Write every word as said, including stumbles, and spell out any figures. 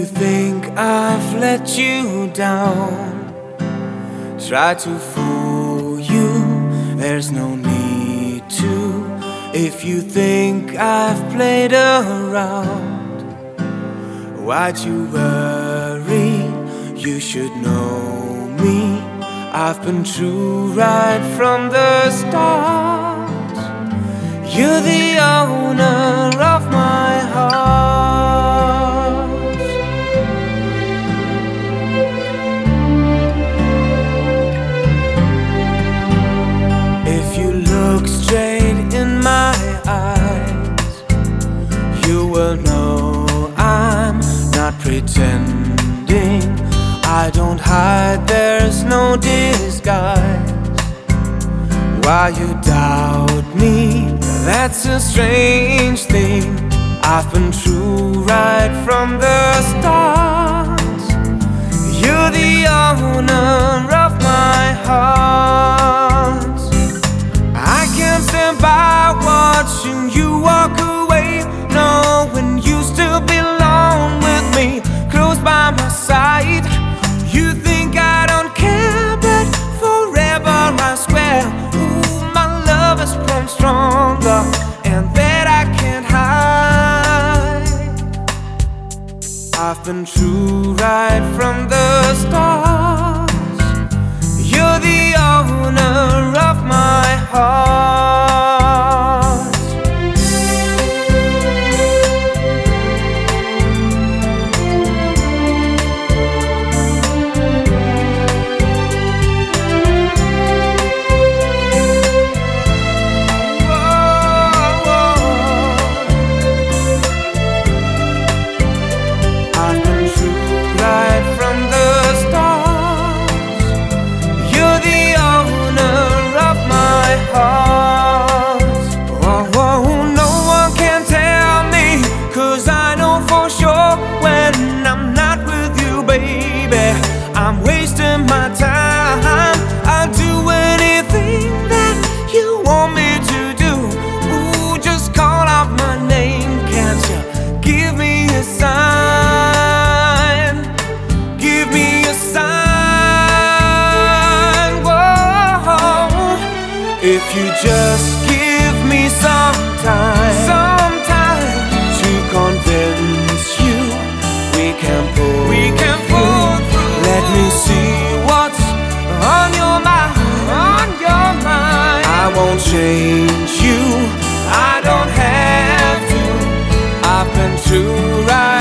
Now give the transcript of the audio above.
you think I've let you down, try to fool you, there's no need to. If you think I've played around, why'd you worry? You should know me, I've been true right from the start. You're the owner of my heart. If you look straight in my eyes, you will know I'm not pretending. I don't hide, there's no disguise. Why you doubt me? That's a strange thing. I've been true right from the start. You're the owner of my heart. I can't stand by watching you walk away, knowing you still belong with me, close by my side. You think I don't care, but forever I swear, ooh, my love has grown stronger, and that I can't hide. I've been true right from the start. You're the owner of my heart. I'm wasting my time. I'll do anything that you want me to do. Ooh, just call out my name. Can't you give me a sign? Give me a sign. Whoa. If you just give me some time, some time to convince you, we can pull, we can pull through. Let me see what's on your mind, on your mind. I won't change you, I don't have to. I've been true right